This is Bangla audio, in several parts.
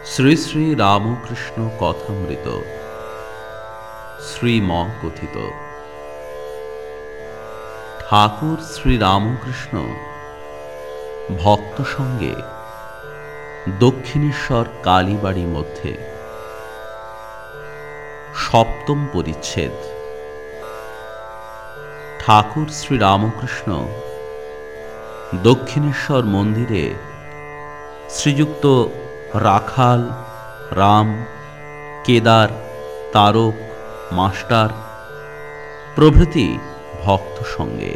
শ্রী শ্রী রামকৃষ্ণ কথামৃত শ্রীম কথিত। ঠাকুর শ্রী রামকৃষ্ণ ভক্ত সঙ্গে দক্ষিণেশ্বর কালীবাড়ি মধ্যে। সপ্তম পরিচ্ছেদ। ঠাকুর শ্রী রামকৃষ্ণ দক্ষিণেশ্বর মন্দিরে শ্রীযুক্ত রাখাল, রাম, কেদার, তারক, মাস্টার প্রভৃতি ভক্ত সঙ্গে।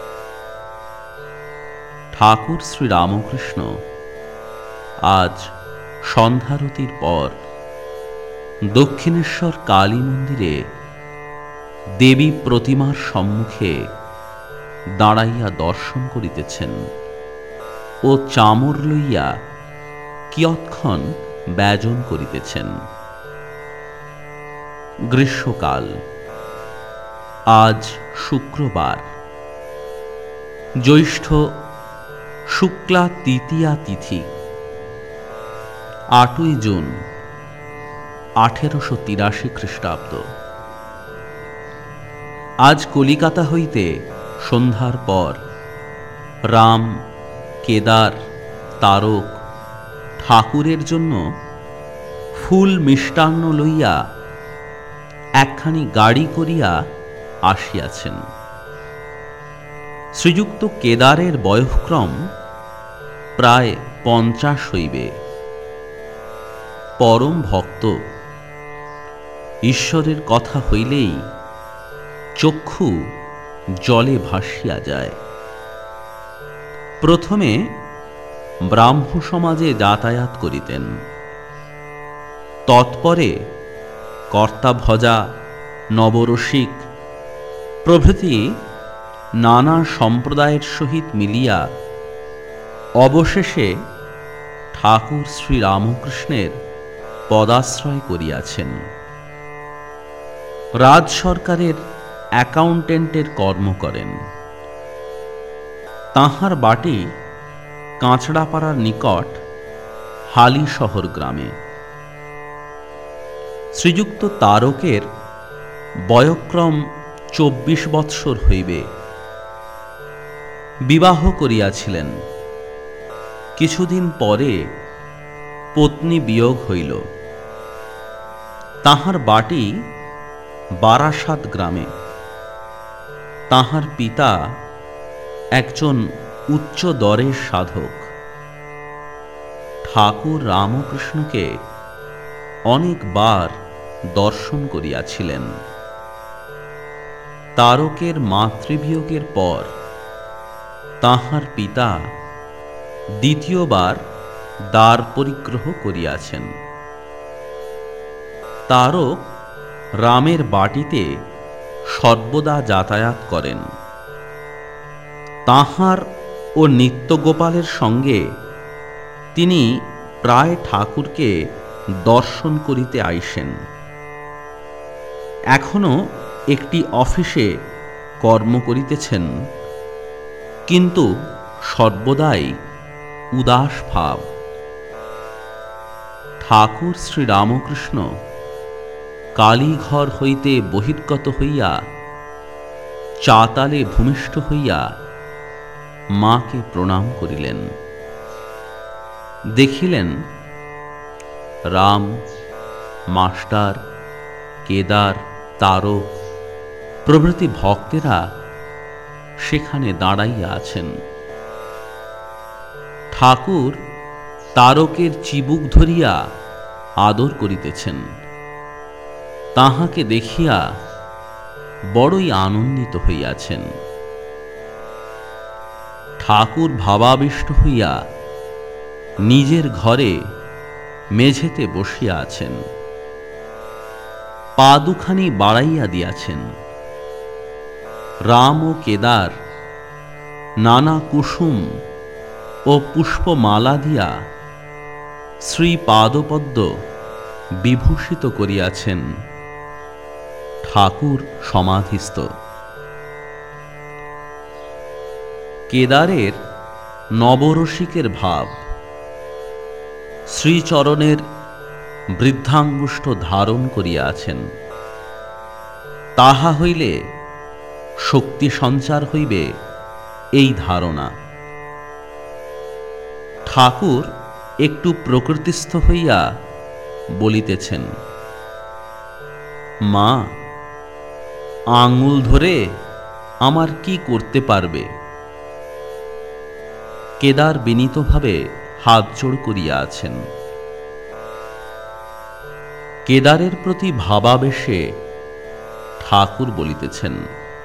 ঠাকুর শ্রী রামকৃষ্ণ আজ সন্ধ্যারতির পর দক্ষিণেশ্বর কালী মন্দিরে দেবী প্রতিমার সম্মুখে দাঁড়াইয়া দর্শন করিতেছেন ও চামর লইয়া কিয়ৎক্ষণ ব্যজন করিতেছেন। গ্রীষ্মকাল। আজ শুক্রবার, জ্যৈষ্ঠ শুক্লা তৃতীয়া তিথি, 8ই জুন 1883 খ্রিস্টাব্দ। আজ কলিকাতা হইতে সন্ধ্যার পর রাম, কেদার, তারক ঠাকুরের জন্য ফুল মিষ্টান্ন লইয়া একখানি গাড়ি করিয়া আসিয়াছেন। শ্রীযুক্ত কেদারের বয়ঃক্রম প্রায় 50 হইবে। পরম ভক্ত। ঈশ্বরের কথা হইলেই চক্ষু জলে ভাসিয়া যায়। প্রথমে ব্রাহ্ম সমাজে যাতায়াত করিতেন, তৎপরে কর্তাভজা, নবরসিক প্রভৃতি নানা সম্প্রদায়ের সহিত মিলিয়া অবশেষে ঠাকুর শ্রী রামকৃষ্ণের পদাশ্রয় করিয়াছেন। রাজ সরকারের অ্যাকাউন্টেন্টের কর্ম করেন। তাঁহার বাটি কাঁচড়াপাড়ার নিকট হালিশহর গ্রামে। শ্রীযুক্ত তারকের বয়ঃক্রম 24 বৎসর হইবে। বিবাহ করিয়াছিলেন। কিছুদিন পরে পত্নী বিয়োগ হইল। তাঁহার বাটি বারাসাত গ্রামে। তাঁহার পিতা একজন উচ্চ দরের সাধক। ঠাকুর রামকৃষ্ণকে অনেকবার দর্শন করিয়াছিলেন। তারকের মাতৃবিয়োগের পর তাঁহার পিতা দ্বিতীয়বার দ্বার পরিগ্রহ করিয়াছেন। তারক রামের বাটিতে সর্বদা যাতায়াত করেন। তাঁহার ও নিত্যগোপালের সঙ্গে তিনি প্রায় ঠাকুরকে দর্শন করিতে আইসেন। এখনো একটি অফিসে কর্ম করিতেছেন, কিন্তু সর্বদাই উদাস ভাব। ঠাকুর শ্রী রামকৃষ্ণ কালীঘর হইতে বহির্গত হইয়া চাতালে ভূমিষ্ঠ হইয়া মাকে প্রণাম করিলেন। দেখিলেন রাম, মাস্টার, কেদার, তারক প্রভৃতি ভক্তেরা সেখানে দাঁড়াইয়া আছেন। ঠাকুর তারকের চিবুক ধরিয়া আদর করিতেছেন। তাহাকে দেখিয়া বড়ই আনন্দিত হইয়াছেন। ঠাকুর ভাবাবিষ্ট হইয়া নিজের ঘরে মেঝেতে বসিয়া আছেন। পা দুখানি বাড়াইয়া দিয়াছেন। রাম ও কেদার নানা কুসুম ও পুষ্পমালা দিয়া শ্রীপাদপদ্ম বিভূষিত করিয়াছেন। ঠাকুর সমাধিস্থ। কেদারের নবরসিকের ভাব। শ্রীচরণের বৃদ্ধাঙ্গুষ্ঠ ধারণ করিয়া আছেন। তাহা হইলে শক্তি সঞ্চার হইবে, এই ধারণা। ঠাকুর একটু প্রকৃতিস্থ হইয়া বলিতেছেন, মা, আঙুল ধরে আমার কি করতে পারবে? কেদার বিনীতভাবে হাত জোড় করিয়া আছেন। কেদারের প্রতি ভাবাবেশে ঠাকুর বলিতেছেন,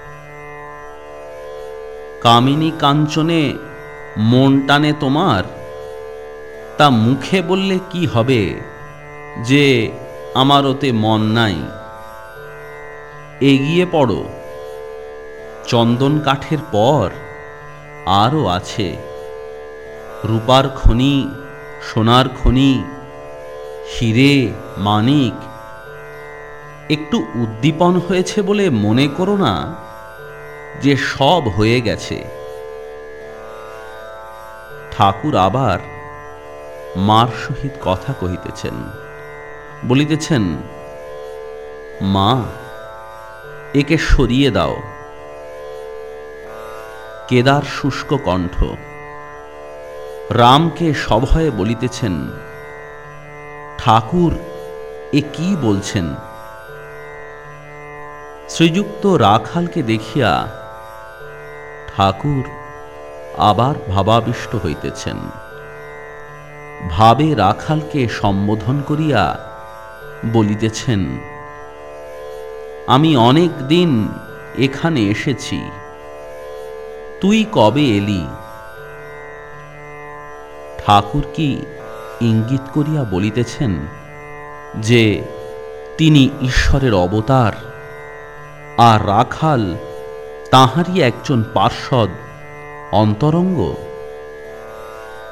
কামিনী কাঞ্চনে মন টানে তোমার, তা মুখে বললে কি হবে যে আমার ওতে মন নাই? এগিয়ে পড়ো, চন্দন কাঠের পর আরও আছে, রূপার খনি, সোনার খনি, হিরে মানিক। একটু উদ্দীপন হয়েছে বলে মনে করো না যে সব হয়ে গেছে। ঠাকুর আবার মার সহিত কথা কহিতেছেন, বলিতেছেন, মা, একে সরিয়ে দাও। কেদার শুষ্ক কণ্ঠ রামকে সভয়ে বলিতেছেন, ঠাকুর এ কি বলছেন? শ্রীযুক্ত রাখালকে দেখিয়া ঠাকুর আবার ভাবাবিষ্ট হইতেছেন। ভাবে রাখালকে সম্বোধন করিয়া বলিতেছেন, আমি অনেক দিন এখানে এসেছি, তুই কবে এলি? ঠাকুর কি ইঙ্গিত করিয়া বলিতেছেন যে তিনি ঈশ্বরের অবতার, আর রাখাল তাঁহারই একজন পার্ষদ, অন্তরঙ্গ?